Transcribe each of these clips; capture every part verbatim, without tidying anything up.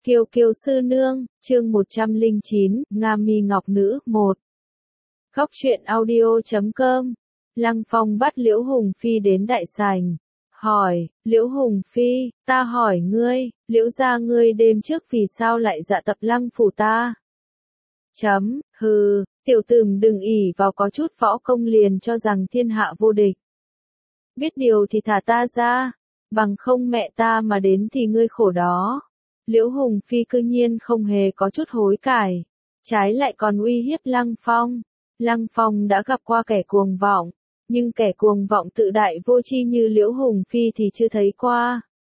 Kiều Kiều sư nương, chương một trăm lẻ chín, Nga Mi Ngọc Nữ, một. Góc truyện audio chấm com. Lăng Phong bắt Liễu Hùng Phi đến đại sảnh. Hỏi, Liễu Hùng Phi, ta hỏi ngươi, Liễu gia ngươi đêm trước vì sao lại dạ tập Lăng phủ ta? Chấm, hừ, tiểu tử đừng ỷ vào có chút võ công liền cho rằng thiên hạ vô địch. Biết điều thì thả ta ra, bằng không mẹ ta mà đến thì ngươi khổ đó. Liễu Hùng Phi cư nhiên không hề có chút hối cải, trái lại còn uy hiếp Lăng Phong. Lăng Phong đã gặp qua kẻ cuồng vọng, nhưng kẻ cuồng vọng tự đại vô tri như Liễu Hùng Phi thì chưa thấy qua.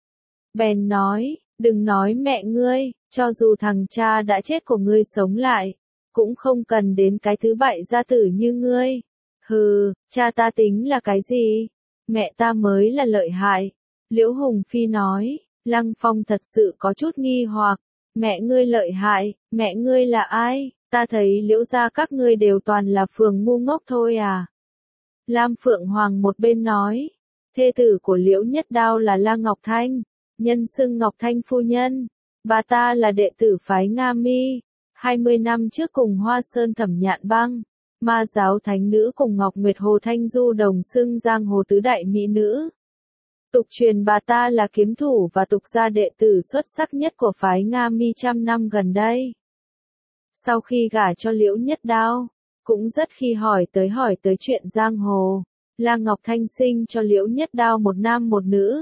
Bèn nói, đừng nói mẹ ngươi, cho dù thằng cha đã chết của ngươi sống lại, cũng không cần đến cái thứ bại gia tử như ngươi. Hừ, cha ta tính là cái gì? Mẹ ta mới là lợi hại. Liễu Hùng Phi nói. Lăng Phong thật sự có chút nghi hoặc, mẹ ngươi lợi hại, mẹ ngươi là ai? Ta thấy Liễu gia các ngươi đều toàn là phường ngu ngốc thôi à. Lam Phượng Hoàng một bên nói, thê tử của Liễu Nhất Đao là La Ngọc Thanh, nhân xưng Ngọc Thanh phu nhân, bà ta là đệ tử phái Nga Mi, hai mươi năm trước cùng Hoa Sơn Thẩm Nhạn Băng, Ma giáo thánh nữ cùng Ngọc Nguyệt Hồ Thanh Du đồng xưng giang hồ tứ đại mỹ nữ. Tục truyền bà ta là kiếm thủ và tục gia đệ tử xuất sắc nhất của phái Nga Mi trăm năm gần đây. Sau khi gả cho Liễu Nhất Đao, cũng rất khi hỏi tới hỏi tới chuyện giang hồ, La Ngọc Thanh sinh cho Liễu Nhất Đao một nam một nữ.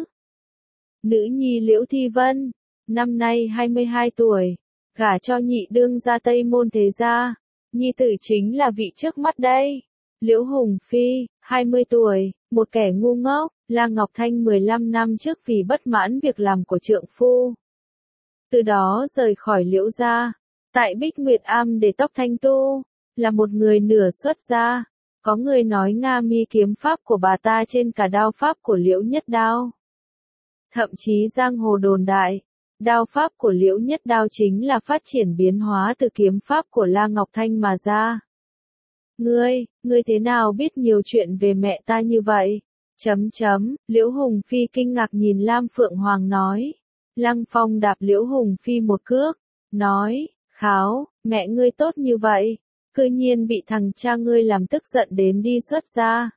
Nữ nhi Liễu Thi Vân, năm nay hai mươi hai tuổi, gả cho nhị đương gia Tây Môn Thế Gia, nhi tử chính là vị trước mắt đây. Liễu Hùng Phi, hai mươi tuổi, một kẻ ngu ngốc. La Ngọc Thanh mười lăm năm trước vì bất mãn việc làm của trượng phu, từ đó rời khỏi Liễu gia, tại Bích Nguyệt Am để tóc thanh tu, là một người nửa xuất gia. Có người nói Nga Mi kiếm pháp của bà ta trên cả đao pháp của Liễu Nhất Đao. Thậm chí giang hồ đồn đại, đao pháp của Liễu Nhất Đao chính là phát triển biến hóa từ kiếm pháp của La Ngọc Thanh mà ra. Ngươi, ngươi thế nào biết nhiều chuyện về mẹ ta như vậy? Chấm chấm, Liễu Hùng Phi kinh ngạc nhìn Lam Phượng Hoàng nói. Lăng Phong đạp Liễu Hùng Phi một cước, nói, kháo, mẹ ngươi tốt như vậy, cư nhiên bị thằng cha ngươi làm tức giận đến đi xuất gia.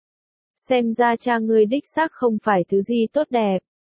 Xem ra cha ngươi đích xác không phải thứ gì tốt đẹp.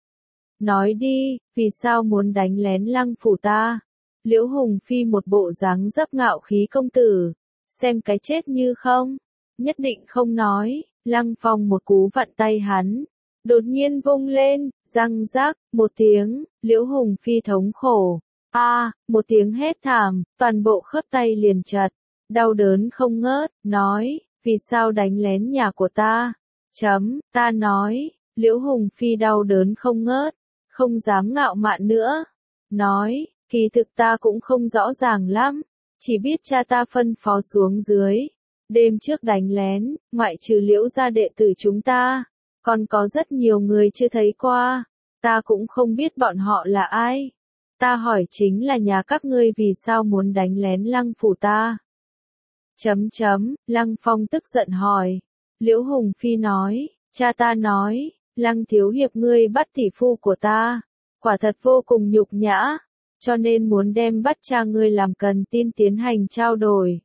Nói đi, vì sao muốn đánh lén Lăng phủ ta? Liễu Hùng Phi một bộ dáng dấp ngạo khí công tử, xem cái chết như không, nhất định không nói. Lăng Phong một cú vặn tay hắn, đột nhiên vung lên, răng rác, một tiếng, Liễu Hùng Phi thống khổ, a, à, một tiếng hét thảm, toàn bộ khớp tay liền chật, đau đớn không ngớt, nói, vì sao đánh lén nhà của ta? Chấm, ta nói, Liễu Hùng Phi đau đớn không ngớt, không dám ngạo mạn nữa, nói, kỳ thực ta cũng không rõ ràng lắm, chỉ biết cha ta phân phó xuống dưới. Đêm trước đánh lén, ngoại trừ Liễu gia đệ tử chúng ta, còn có rất nhiều người chưa thấy qua, ta cũng không biết bọn họ là ai. Ta hỏi chính là nhà các ngươi vì sao muốn đánh lén Lăng phủ ta? Chấm chấm, Lăng Phong tức giận hỏi. Liễu Hùng Phi nói, cha ta nói, Lăng thiếu hiệp ngươi bắt tỷ phu của ta, quả thật vô cùng nhục nhã, cho nên muốn đem bắt cha ngươi làm cần tin tiến hành trao đổi.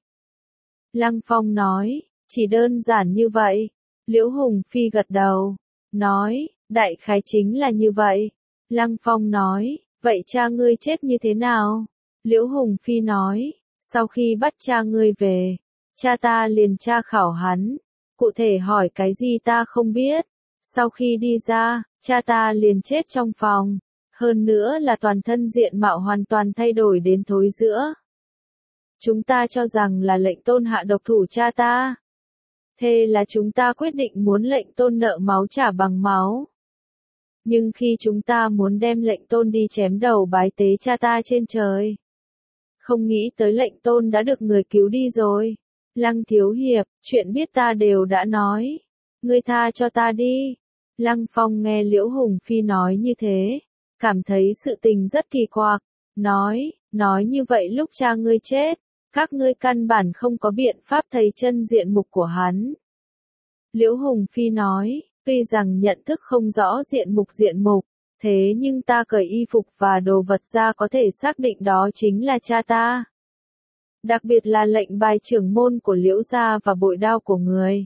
Lăng Phong nói, chỉ đơn giản như vậy. Liễu Hùng Phi gật đầu, nói, đại khái chính là như vậy. Lăng Phong nói, vậy cha ngươi chết như thế nào? Liễu Hùng Phi nói, sau khi bắt cha ngươi về, cha ta liền tra khảo hắn, cụ thể hỏi cái gì ta không biết. Sau khi đi ra, cha ta liền chết trong phòng, hơn nữa là toàn thân diện mạo hoàn toàn thay đổi đến thối rữa. Chúng ta cho rằng là lệnh tôn hạ độc thủ cha ta. Thế là chúng ta quyết định muốn lệnh tôn nợ máu trả bằng máu. Nhưng khi chúng ta muốn đem lệnh tôn đi chém đầu bái tế cha ta trên trời, không nghĩ tới lệnh tôn đã được người cứu đi rồi. Lăng thiếu hiệp, chuyện biết ta đều đã nói. Ngươi tha cho ta đi. Lăng Phong nghe Liễu Hùng Phi nói như thế, cảm thấy sự tình rất kỳ quặc. Nói, nói như vậy lúc cha ngươi chết, các ngươi căn bản không có biện pháp thấy chân diện mục của hắn. Liễu Hùng Phi nói, tuy rằng nhận thức không rõ diện mục diện mục, Thế nhưng ta cởi y phục và đồ vật ra có thể xác định đó chính là cha ta. Đặc biệt là lệnh bài trưởng môn của Liễu gia và bội đao của người.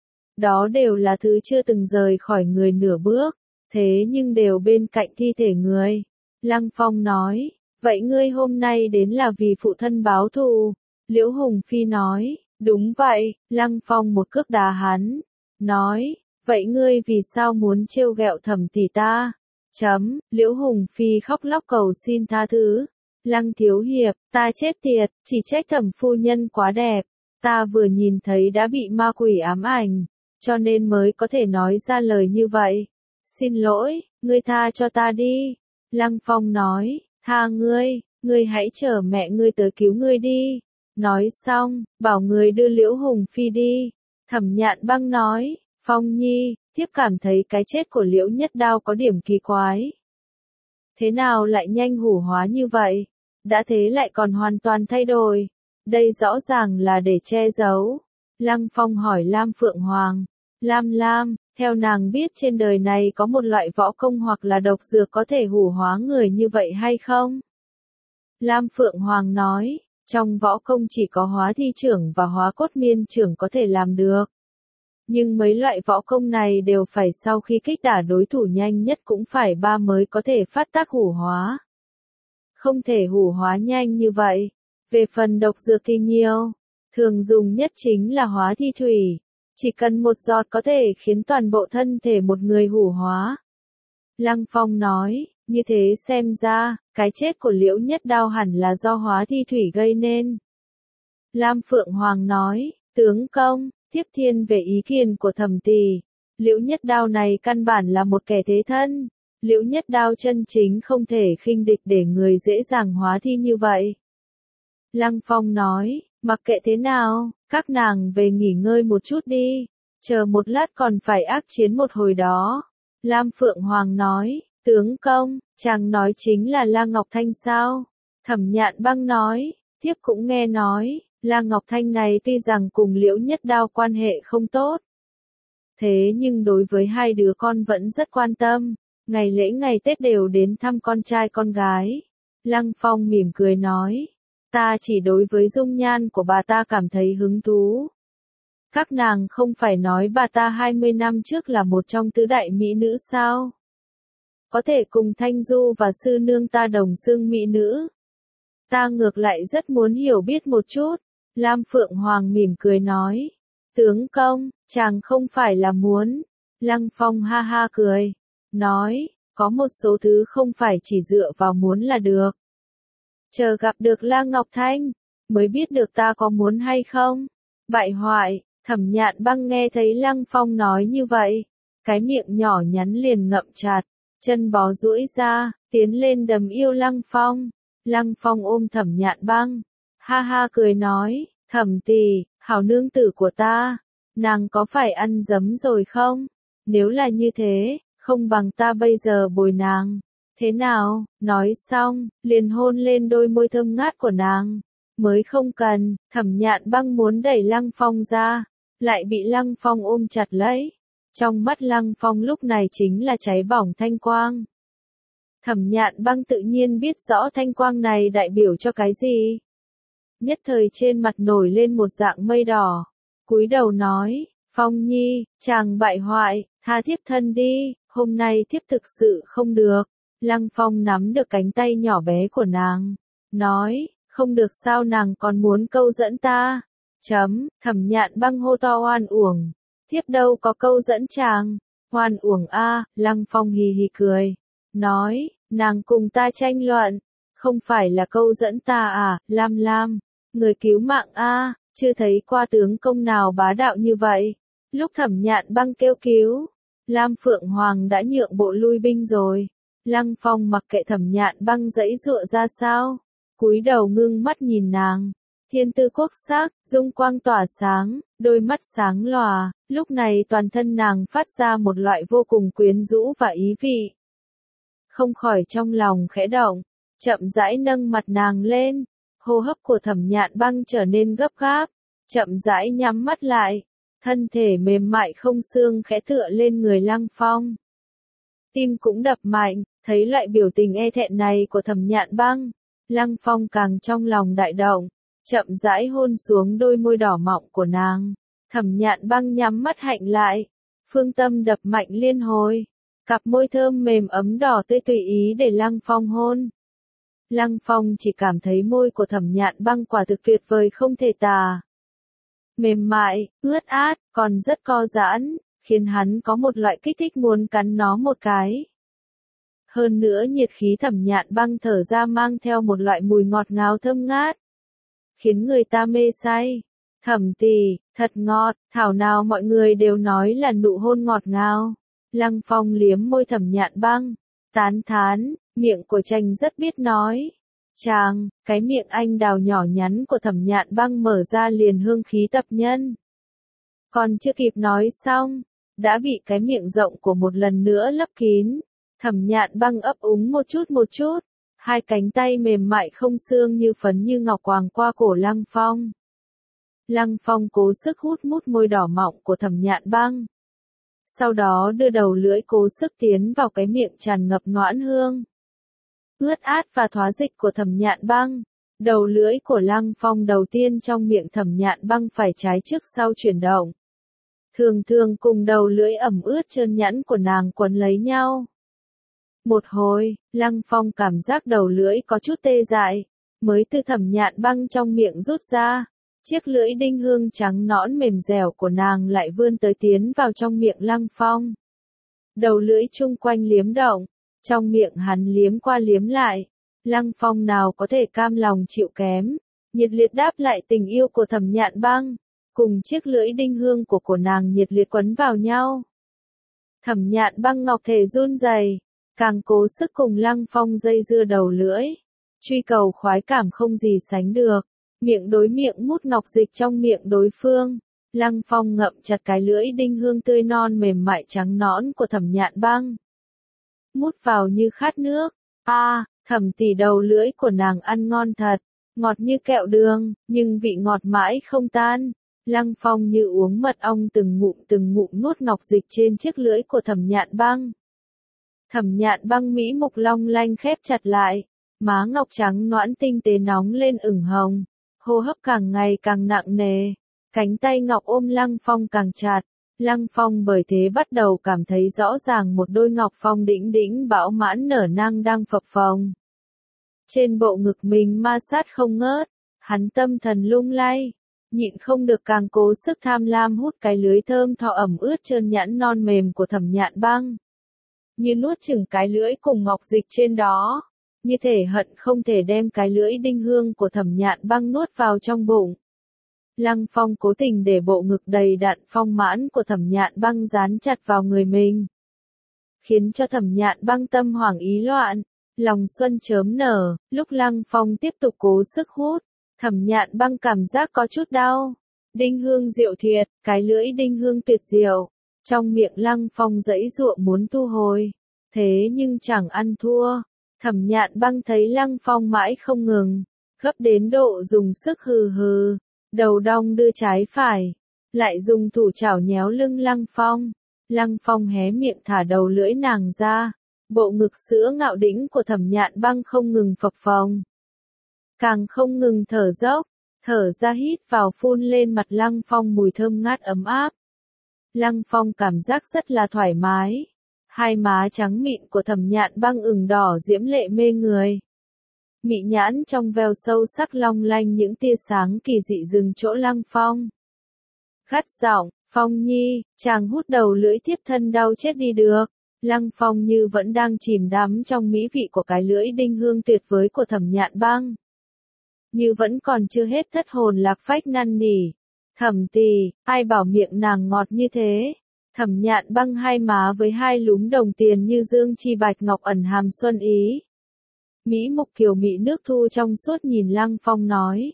Đó đều là thứ chưa từng rời khỏi người nửa bước, thế nhưng đều bên cạnh thi thể người. Lăng Phong nói, vậy ngươi hôm nay đến là vì phụ thân báo thù. Liễu Hùng Phi nói, đúng vậy. Lăng Phong một cước đá hắn, nói, vậy ngươi vì sao muốn trêu ghẹo Thẩm tỷ ta? Chấm, Liễu Hùng Phi khóc lóc cầu xin tha thứ. Lăng thiếu hiệp, ta chết tiệt, chỉ trách Thẩm phu nhân quá đẹp, ta vừa nhìn thấy đã bị ma quỷ ám ảnh, cho nên mới có thể nói ra lời như vậy. Xin lỗi, ngươi tha cho ta đi. Lăng Phong nói, tha ngươi, ngươi hãy chờ mẹ ngươi tới cứu ngươi đi. Nói xong, bảo người đưa Liễu Hùng Phi đi. Thẩm Nhạn Băng nói, Phong Nhi, thiếp cảm thấy cái chết của Liễu Nhất Đao có điểm kỳ quái. Thế nào lại nhanh hủ hóa như vậy? Đã thế lại còn hoàn toàn thay đổi. Đây rõ ràng là để che giấu. Lăng Phong hỏi Lam Phượng Hoàng. Lam Lam, theo nàng biết trên đời này có một loại võ công hoặc là độc dược có thể hủ hóa người như vậy hay không? Lam Phượng Hoàng nói, trong võ công chỉ có hóa thi trưởng và hóa cốt miên trưởng có thể làm được. Nhưng mấy loại võ công này đều phải sau khi kích đả đối thủ nhanh nhất cũng phải ba mới có thể phát tác hủ hóa. Không thể hủ hóa nhanh như vậy. Về phần độc dược thì nhiều. Thường dùng nhất chính là hóa thi thủy. Chỉ cần một giọt có thể khiến toàn bộ thân thể một người hủ hóa. Lăng Phong nói, như thế xem ra, cái chết của Liễu Nhất Đao hẳn là do hóa thi thủy gây nên. Lam Phượng Hoàng nói, tướng công, thiếp thiên về ý kiến của Thẩm tỷ. Liễu Nhất Đao này căn bản là một kẻ thế thân. Liễu Nhất Đao chân chính không thể khinh địch để người dễ dàng hóa thi như vậy. Lăng Phong nói, mặc kệ thế nào, các nàng về nghỉ ngơi một chút đi, chờ một lát còn phải ác chiến một hồi đó. Lam Phượng Hoàng nói, tướng công, chàng nói chính là La Ngọc Thanh sao? Thẩm Nhạn Băng nói, thiếp cũng nghe nói, La Ngọc Thanh này tuy rằng cùng Liễu Nhất Đao quan hệ không tốt. Thế nhưng đối với hai đứa con vẫn rất quan tâm, ngày lễ ngày Tết đều đến thăm con trai con gái. Lăng Phong mỉm cười nói, ta chỉ đối với dung nhan của bà ta cảm thấy hứng thú. Các nàng không phải nói bà ta hai mươi năm trước là một trong tứ đại mỹ nữ sao? Có thể cùng Thanh Du và sư nương ta đồng xưng mỹ nữ. Ta ngược lại rất muốn hiểu biết một chút. Lam Phượng Hoàng mỉm cười nói, tướng công, chàng không phải là muốn. Lăng Phong ha ha cười, nói, có một số thứ không phải chỉ dựa vào muốn là được. Chờ gặp được La Ngọc Thanh, mới biết được ta có muốn hay không. Bại hoại, Thẩm Nhạn Băng nghe thấy Lăng Phong nói như vậy, cái miệng nhỏ nhắn liền ngậm chặt, chân bó duỗi ra, tiến lên đầm yêu Lăng Phong. Lăng Phong ôm Thẩm Nhạn Băng, ha ha cười nói, Thẩm tỷ, hảo nương tử của ta, nàng có phải ăn dấm rồi không? Nếu là như thế, không bằng ta bây giờ bồi nàng. Thế nào? Nói xong, liền hôn lên đôi môi thơm ngát của nàng. Mới không cần. Thẩm Nhạn Băng muốn đẩy Lăng Phong ra, lại bị Lăng Phong ôm chặt lấy. Trong mắt Lăng Phong lúc này chính là cháy bỏng thanh quang. Thẩm Nhạn Băng tự nhiên biết rõ thanh quang này đại biểu cho cái gì. Nhất thời trên mặt nổi lên một dạng mây đỏ. Cúi đầu nói, Phong Nhi, chàng bại hoại, tha thiếp thân đi, hôm nay thiếp thực sự không được. Lăng Phong nắm được cánh tay nhỏ bé của nàng, nói, không được sao nàng còn muốn câu dẫn ta. Chấm, Thẩm Nhạn Băng hô to oan uổng, thiếp đâu có câu dẫn chàng. Oan uổng a. Lăng Phong hì hì cười, nói, nàng cùng ta tranh luận, không phải là câu dẫn ta à? Lam Lam, người cứu mạng a, chưa thấy qua tướng công nào bá đạo như vậy. Lúc Thẩm Nhạn Băng kêu cứu, Lam Phượng Hoàng đã nhượng bộ lui binh rồi. Lăng Phong mặc kệ Thẩm Nhạn Băng giãy giụa ra sao, cúi đầu ngưng mắt nhìn nàng. Thiên tư quốc sắc, dung quang tỏa sáng, đôi mắt sáng lòa, lúc này toàn thân nàng phát ra một loại vô cùng quyến rũ và ý vị. Không khỏi trong lòng khẽ động, chậm rãi nâng mặt nàng lên, hô hấp của Thẩm Nhạn Băng trở nên gấp gáp, chậm rãi nhắm mắt lại, thân thể mềm mại không xương khẽ tựa lên người Lăng Phong. tim cũng đập mạnh, thấy loại biểu tình e thẹn này của Thẩm Nhạn Băng, Lăng Phong càng trong lòng đại động, chậm rãi hôn xuống đôi môi đỏ mọng của nàng. Thẩm Nhạn Băng nhắm mắt hạnh lại, phương tâm đập mạnh liên hồi, cặp môi thơm mềm ấm đỏ tươi tùy ý để Lăng Phong hôn. Lăng Phong chỉ cảm thấy môi của Thẩm Nhạn Băng quả thực tuyệt vời không thể tả. Mềm mại, ướt át, còn rất co giãn, khiến hắn có một loại kích thích muốn cắn nó một cái. Hơn nữa nhiệt khí Thẩm Nhạn Băng thở ra mang theo một loại mùi ngọt ngào thơm ngát, khiến người ta mê say. Thẩm tỷ, thật ngọt, thảo nào mọi người đều nói là nụ hôn ngọt ngào. Lăng Phong liếm môi Thẩm Nhạn Băng, tán thán, miệng của Tranh rất biết nói. Chàng, cái miệng anh đào nhỏ nhắn của Thẩm Nhạn Băng mở ra liền hương khí tập nhân. Còn chưa kịp nói xong, đã bị cái miệng rộng của một lần nữa lấp kín. Thẩm Nhạn Băng ấp úng một chút một chút, hai cánh tay mềm mại không xương như phấn như ngọc quàng qua cổ Lăng Phong. Lăng Phong cố sức hút mút môi đỏ mọng của Thẩm Nhạn Băng. Sau đó đưa đầu lưỡi cố sức tiến vào cái miệng tràn ngập noãn hương, ướt át và thoá dịch của Thẩm Nhạn Băng. Đầu lưỡi của Lăng Phong đầu tiên trong miệng Thẩm Nhạn Băng phải trái trước sau chuyển động, thường thường cùng đầu lưỡi ẩm ướt trơn nhẵn của nàng quấn lấy nhau. Một hồi, Lăng Phong cảm giác đầu lưỡi có chút tê dại, mới từ Thẩm Nhạn Băng trong miệng rút ra. Chiếc lưỡi đinh hương trắng nõn mềm dẻo của nàng lại vươn tới tiến vào trong miệng Lăng Phong. Đầu lưỡi chung quanh liếm động, trong miệng hắn liếm qua liếm lại. Lăng Phong nào có thể cam lòng chịu kém, nhiệt liệt đáp lại tình yêu của Thẩm Nhạn Băng, cùng chiếc lưỡi đinh hương của của nàng nhiệt liệt quấn vào nhau. Thẩm Nhạn Băng ngọc thể run rẩy, càng cố sức cùng Lăng Phong dây dưa đầu lưỡi, truy cầu khoái cảm không gì sánh được. Miệng đối miệng mút ngọc dịch trong miệng đối phương, Lăng Phong ngậm chặt cái lưỡi đinh hương tươi non mềm mại trắng nõn của Thẩm Nhạn Băng. Mút vào như khát nước. A, à, Thẩm tỷ đầu lưỡi của nàng ăn ngon thật, ngọt như kẹo đường, nhưng vị ngọt mãi không tan. Lăng Phong như uống mật ong từng ngụm từng ngụm nuốt ngọc dịch trên chiếc lưỡi của Thẩm Nhạn Băng. Thẩm Nhạn Băng mỹ mục long lanh khép chặt lại, má ngọc trắng nõn tinh tế nóng lên ửng hồng. Hô hấp càng ngày càng nặng nề, cánh tay ngọc ôm Lăng Phong càng chặt. Lăng Phong bởi thế bắt đầu cảm thấy rõ ràng một đôi ngọc phong đĩnh đĩnh bão mãn nở nang đang phập phồng trên bộ ngực mình ma sát không ngớt. Hắn tâm thần lung lay, nhịn không được càng cố sức tham lam hút cái lưới thơm tho ẩm ướt trơn nhẵn non mềm của Thẩm Nhạn Băng, như nuốt chửng cái lưỡi cùng ngọc dịch trên đó. Như thể hận không thể đem cái lưỡi đinh hương của Thẩm Nhạn Băng nuốt vào trong bụng. Lăng Phong cố tình để bộ ngực đầy đặn phong mãn của Thẩm Nhạn Băng dán chặt vào người mình, khiến cho Thẩm Nhạn Băng tâm hoảng ý loạn, lòng xuân chớm nở. Lúc Lăng Phong tiếp tục cố sức hút, Thẩm Nhạn Băng cảm giác có chút đau. Đinh hương diệu thiệt, cái lưỡi đinh hương tuyệt diệu. Trong miệng Lăng Phong giãy giụa muốn thu hồi, thế nhưng chẳng ăn thua. Thẩm Nhạn Băng thấy Lăng Phong mãi không ngừng, gấp đến độ dùng sức hừ hừ, đầu đong đưa trái phải, lại dùng thủ chảo nhéo lưng Lăng Phong. Lăng Phong hé miệng thả đầu lưỡi nàng ra, bộ ngực sữa ngạo đĩnh của Thẩm Nhạn Băng không ngừng phập phồng, càng không ngừng thở dốc, thở ra hít vào phun lên mặt Lăng Phong mùi thơm ngát ấm áp. Lăng Phong cảm giác rất là thoải mái. Hai má trắng mịn của Thẩm Nhạn Băng ửng đỏ diễm lệ mê người. Mị nhãn trong veo sâu sắc long lanh những tia sáng kỳ dị dừng chỗ Lăng Phong. Gắt giọng, Phong Nhi, chàng hút đầu lưỡi thiếp thân đau chết đi được. Lăng Phong như vẫn đang chìm đắm trong mỹ vị của cái lưỡi đinh hương tuyệt vời của Thẩm Nhạn Băng. Như vẫn còn chưa hết thất hồn lạc phách năn nỉ. Thẩm tỷ, ai bảo miệng nàng ngọt như thế? Thẩm Nhạn Băng hai má với hai lúm đồng tiền như dương chi bạch ngọc ẩn hàm xuân ý. Mỹ mục kiều mị nước thu trong suốt nhìn Lăng Phong nói.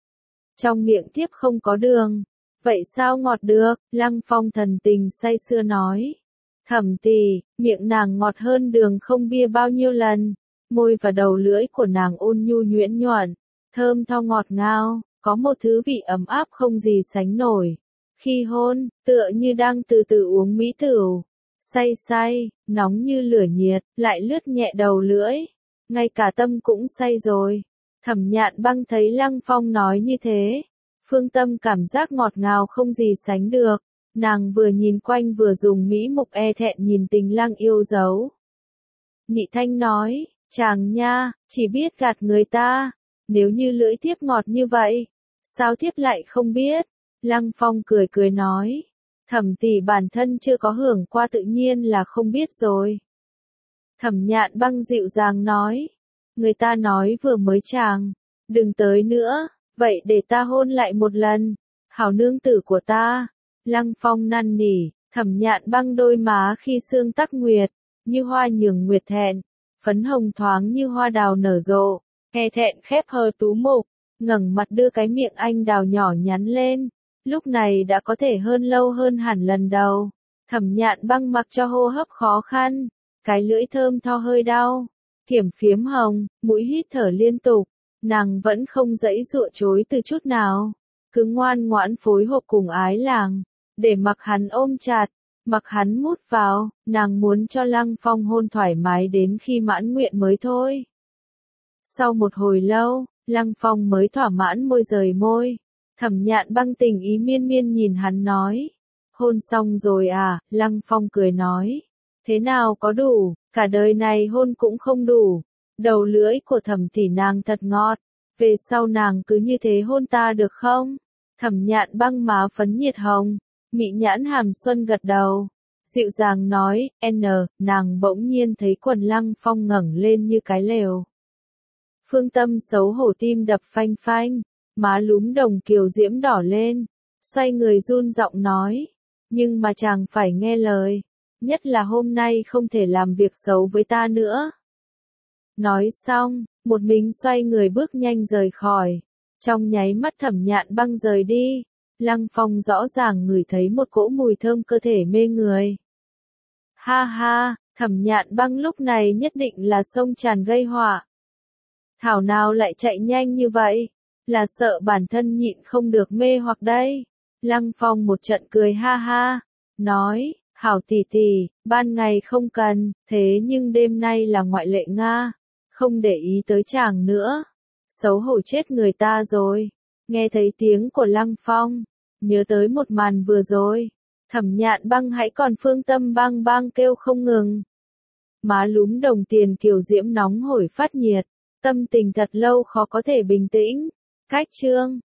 Trong miệng tiếp không có đường. Vậy sao ngọt được? Lăng Phong thần tình say sưa nói. Thẩm tỷ, miệng nàng ngọt hơn đường không bia bao nhiêu lần. Môi và đầu lưỡi của nàng ôn nhu nhuyễn nhuận, thơm tho ngọt ngào, có một thứ vị ấm áp không gì sánh nổi. Khi hôn, tựa như đang từ từ uống mỹ tửu. say say, nóng như lửa nhiệt, lại lướt nhẹ đầu lưỡi. Ngay cả tâm cũng say rồi. Thẩm Nhạn Băng thấy Lăng Phong nói như thế. Phương Tâm cảm giác ngọt ngào không gì sánh được. Nàng vừa nhìn quanh vừa dùng mỹ mục e thẹn nhìn Tình Lăng yêu dấu. Nhị Thanh nói, chàng nha, chỉ biết gạt người ta. Nếu như lưỡi thiếp ngọt như vậy, sao thiếp lại không biết? Lăng Phong cười cười nói, Thẩm tỷ bản thân chưa có hưởng qua tự nhiên là không biết rồi. Thẩm Nhạn Băng dịu dàng nói, người ta nói vừa mới chàng, đừng tới nữa, vậy để ta hôn lại một lần, hảo nương tử của ta. Lăng Phong năn nỉ, Thẩm Nhạn Băng đôi má khi sương tắc nguyệt, như hoa nhường nguyệt thẹn, phấn hồng thoáng như hoa đào nở rộ, e thẹn khép hờ tú mục, ngẩng mặt đưa cái miệng anh đào nhỏ nhắn lên, lúc này đã có thể hơn lâu hơn hẳn lần đầu. Thẩm Nhạn Băng mặc cho hô hấp khó khăn, cái lưỡi thơm tho hơi đau, kiểm phiếm hồng, mũi hít thở liên tục, nàng vẫn không dãy dụa chối từ chút nào, cứ ngoan ngoãn phối hợp cùng ái làng, để mặc hắn ôm chặt, mặc hắn mút vào, nàng muốn cho Lăng Phong hôn thoải mái đến khi mãn nguyện mới thôi. Sau một hồi lâu, Lăng Phong mới thỏa mãn môi rời môi. Thẩm Nhạn Băng tình ý miên miên nhìn hắn nói, hôn xong rồi à? Lăng Phong cười nói, thế nào có đủ, cả đời này hôn cũng không đủ. Đầu lưỡi của Thẩm tỷ nàng thật ngọt, về sau nàng cứ như thế hôn ta được không? Thẩm Nhạn Băng má phấn nhiệt hồng, mị nhãn hàm xuân gật đầu, dịu dàng nói, n, nàng bỗng nhiên thấy quần Lăng Phong ngẩng lên như cái lều. Phương Tâm xấu hổ tim đập phanh phanh, má lúm đồng kiều diễm đỏ lên, xoay người run giọng nói, nhưng mà chàng phải nghe lời, nhất là hôm nay không thể làm việc xấu với ta nữa. Nói xong, một mình xoay người bước nhanh rời khỏi, trong nháy mắt Thẩm Nhạn Băng rời đi, Lăng Phong rõ ràng ngửi thấy một cỗ mùi thơm cơ thể mê người. Ha ha, Thẩm Nhạn Băng lúc này nhất định là sông tràn gây họa. Thảo nào lại chạy nhanh như vậy, là sợ bản thân nhịn không được mê hoặc đây. Lăng Phong một trận cười ha ha, nói, hảo tỷ tỷ, ban ngày không cần, thế nhưng đêm nay là ngoại lệ Nga, không để ý tới chàng nữa. Xấu hổ chết người ta rồi. Nghe thấy tiếng của Lăng Phong, nhớ tới một màn vừa rồi, Thẩm Nhạn Băng hãy còn Phương Tâm bang bang kêu không ngừng. Má lúm đồng tiền kiều diễm nóng hổi phát nhiệt, tâm tình thật lâu khó có thể bình tĩnh. Cách chương